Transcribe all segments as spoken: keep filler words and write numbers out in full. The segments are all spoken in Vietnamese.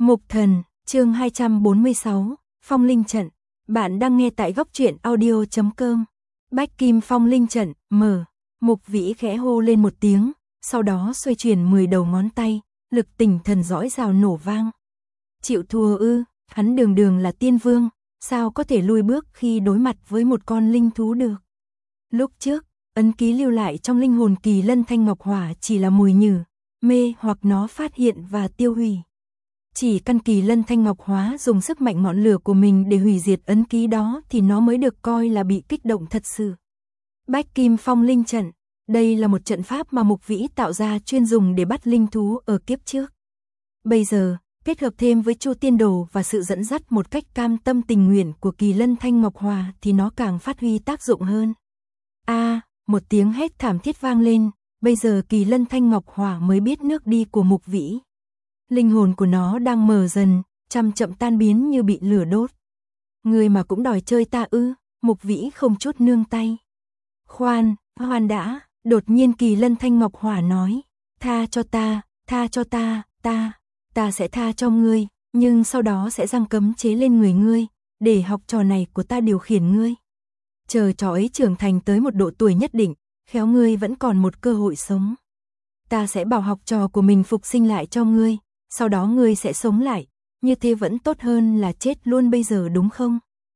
Mục Thần, chương hai trăm bốn mươi sáu, Phong Linh Trận. Bạn đang nghe tại góc truyện audio chấm com. Bách Kim Phong Linh Trận, mở. Mục Vĩ khẽ hô lên một tiếng, sau đó xoay chuyển mười đầu ngón tay, lực tỉnh thần dõi rào nổ vang. Chịu thua ư, hắn đường đường là tiên vương, sao có thể lui bước khi đối mặt với một con linh thú được. Lúc trước, ấn ký lưu lại trong linh hồn Kỳ Lân Thanh Ngọc Hỏa chỉ là mùi nhử, mê hoặc nó phát hiện và tiêu hủy. Chỉ căn Kỳ Lân Thanh Ngọc Hóa dùng sức mạnh ngọn lửa của mình để hủy diệt ấn ký đó thì nó mới được coi là bị kích động thật sự. Bách Kim Phong Linh Trận, đây là một trận pháp mà Mục Vĩ tạo ra chuyên dùng để bắt linh thú ở kiếp trước. Bây giờ, kết hợp thêm với Chu Tiên Đồ và sự dẫn dắt một cách cam tâm tình nguyện của Kỳ Lân Thanh Ngọc Hòa thì nó càng phát huy tác dụng hơn. A, à, một tiếng hét thảm thiết vang lên, bây giờ Kỳ Lân Thanh Ngọc Hỏa mới biết nước đi của Mục Vĩ. Linh hồn của nó đang mờ dần, chậm chậm tan biến như bị lửa đốt. Người mà cũng đòi chơi ta ư? Mục Vĩ không chút nương tay. Khoan, khoan đã, đột nhiên Kỳ Lân Thanh Ngọc Hỏa nói, tha cho ta, tha cho ta, ta, ta sẽ tha cho ngươi, nhưng sau đó sẽ giăng cấm chế lên người ngươi, để học trò này của ta điều khiển ngươi. Chờ trò ấy trưởng thành tới một độ tuổi nhất định, khéo ngươi vẫn còn một cơ hội sống. Ta sẽ bảo học trò của mình phục sinh lại cho ngươi, sau đó ngươi sẽ sống lại, như thế vẫn tốt hơn là chết luôn bây giờ đúng không?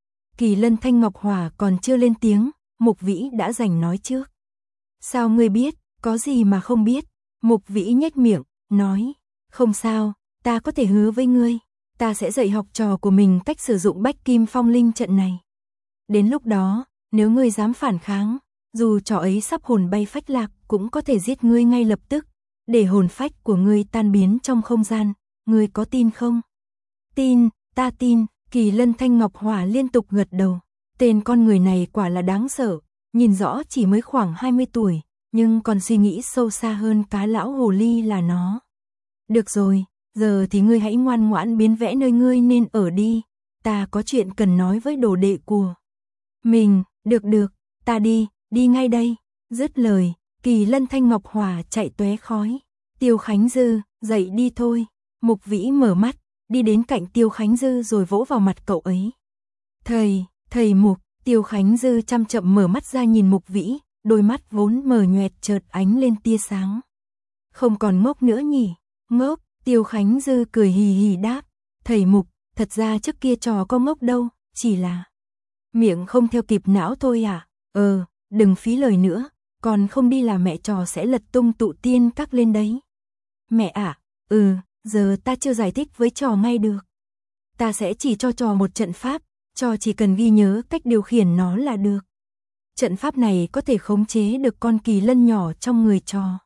Kỳ Lân Thanh Ngọc Hỏa còn chưa lên tiếng, Mục Vĩ đã giành nói trước. Sao ngươi biết, có gì mà không biết? Mục Vĩ nhếch miệng, nói, không sao, ta có thể hứa với ngươi, ta sẽ dạy học trò của mình cách sử dụng Bách Kim Phong Linh Trận này. Đến lúc đó, nếu ngươi dám phản kháng, dù trò ấy sắp hồn bay phách lạc cũng có thể giết ngươi ngay lập tức, để hồn phách của ngươi tan biến trong không gian, ngươi có tin không? Tin, ta tin, Kỳ Lân Thanh Ngọc Hỏa liên tục gật đầu. Tên con người này quả là đáng sợ, nhìn rõ chỉ mới khoảng hai mươi tuổi, nhưng còn suy nghĩ sâu xa hơn cá lão hồ ly là nó. Được rồi, giờ thì ngươi hãy ngoan ngoãn biến vẽ nơi ngươi nên ở đi, ta có chuyện cần nói với đồ đệ của mình, được được, ta đi, đi ngay đây. Dứt lời, Kỳ Lân Thanh Ngọc Hỏa chạy tóe khói. Tiêu Khánh Dư, dậy đi thôi. Mục Vĩ mở mắt, đi đến cạnh Tiêu Khánh Dư rồi vỗ vào mặt cậu ấy. Thầy, thầy Mục. Tiêu Khánh Dư chăm chậm mở mắt ra nhìn Mục Vĩ, đôi mắt vốn mờ nhoẹt chợt ánh lên tia sáng. Không còn ngốc nữa nhỉ? Ngốc, Tiêu Khánh Dư cười hì hì đáp. Thầy Mục, thật ra trước kia trò có ngốc đâu, chỉ là miệng không theo kịp não thôi à? Ờ, đừng phí lời nữa, còn không đi là mẹ trò sẽ lật tung tụ tiên các lên đấy. Mẹ à, ừ, giờ ta chưa giải thích với trò ngay được. Ta sẽ chỉ cho trò một trận pháp, trò chỉ cần ghi nhớ cách điều khiển nó là được. Trận pháp này có thể khống chế được con Kỳ Lân nhỏ trong người trò.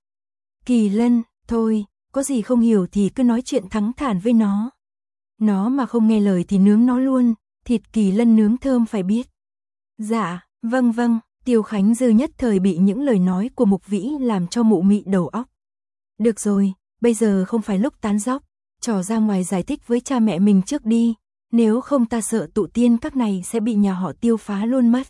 Kỳ Lân, thôi, có gì không hiểu thì cứ nói chuyện thẳng thắn với nó. Nó mà không nghe lời thì nướng nó luôn, thịt Kỳ Lân nướng thơm phải biết. Dạ, vâng vâng, Tiêu Khánh Dư nhất thời bị những lời nói của Mục Vĩ làm cho mụ mị đầu óc. Được rồi, bây giờ không phải lúc tán dóc, trò ra ngoài giải thích với cha mẹ mình trước đi, nếu không ta sợ tụ tiên các này sẽ bị nhà họ Tiêu phá luôn mất.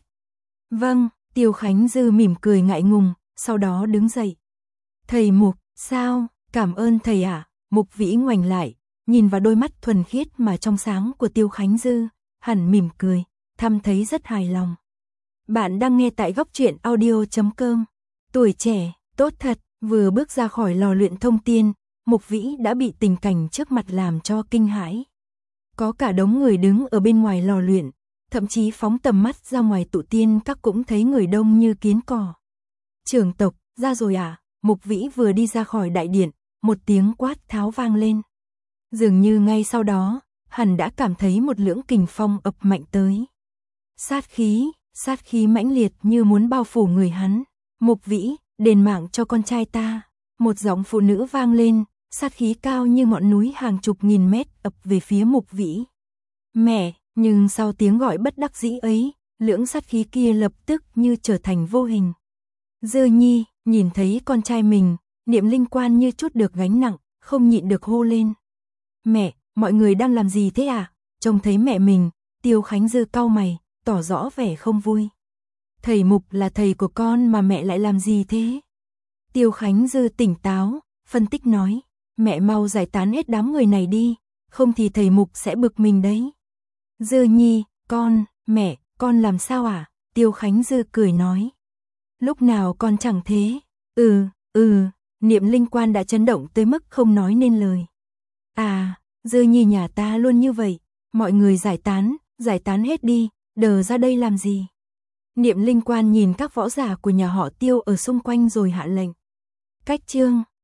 Vâng, Tiêu Khánh Dư mỉm cười ngại ngùng, sau đó đứng dậy. Thầy Mục, sao, cảm ơn thầy ạ. À? Mục Vĩ ngoảnh lại, nhìn vào đôi mắt thuần khiết mà trong sáng của Tiêu Khánh Dư, hẳn mỉm cười, thầm thấy rất hài lòng. Bạn đang nghe tại góc truyện audio chấm com. Tuổi trẻ, tốt thật, vừa bước ra khỏi lò luyện thông tiên, Mục Vĩ đã bị tình cảnh trước mặt làm cho kinh hãi. Có cả đống người đứng ở bên ngoài lò luyện, thậm chí phóng tầm mắt ra ngoài tụ tiên các cũng thấy người đông như kiến cỏ. Trưởng tộc, ra rồi à? Mục Vĩ vừa đi ra khỏi đại điện, một tiếng quát tháo vang lên. Dường như ngay sau đó, hắn đã cảm thấy một lưỡng kình phong ập mạnh tới. Sát khí, sát khí mãnh liệt như muốn bao phủ người hắn. Mục Vĩ, đền mạng cho con trai ta. Một giọng phụ nữ vang lên, sát khí cao như ngọn núi hàng chục nghìn mét ập về phía Mục Vĩ. Mẹ, nhưng sau tiếng gọi bất đắc dĩ ấy, lưỡng sát khí kia lập tức như trở thành vô hình. Dư Nhi, nhìn thấy con trai mình, niệm linh quan như chút được gánh nặng, không nhịn được hô lên. Mẹ, mọi người đang làm gì thế à? Trông thấy mẹ mình, Tiêu Khánh Dư cau mày, tỏ rõ vẻ không vui. Thầy Mục là thầy của con mà mẹ lại làm gì thế? Tiêu Khánh Dư tỉnh táo, phân tích nói, mẹ mau giải tán hết đám người này đi, không thì thầy Mục sẽ bực mình đấy. Dư Nhi, con, mẹ, con làm sao à? Tiêu Khánh Dư cười nói. Lúc nào con chẳng thế. Ừ, ừ, Niệm Linh Quan đã chấn động tới mức không nói nên lời. À, Dư Nhi nhà ta luôn như vậy, mọi người giải tán, giải tán hết đi, đờ ra đây làm gì? Niệm Linh Quan nhìn các võ giả của nhà họ Tiêu ở xung quanh rồi hạ lệnh. Cách chương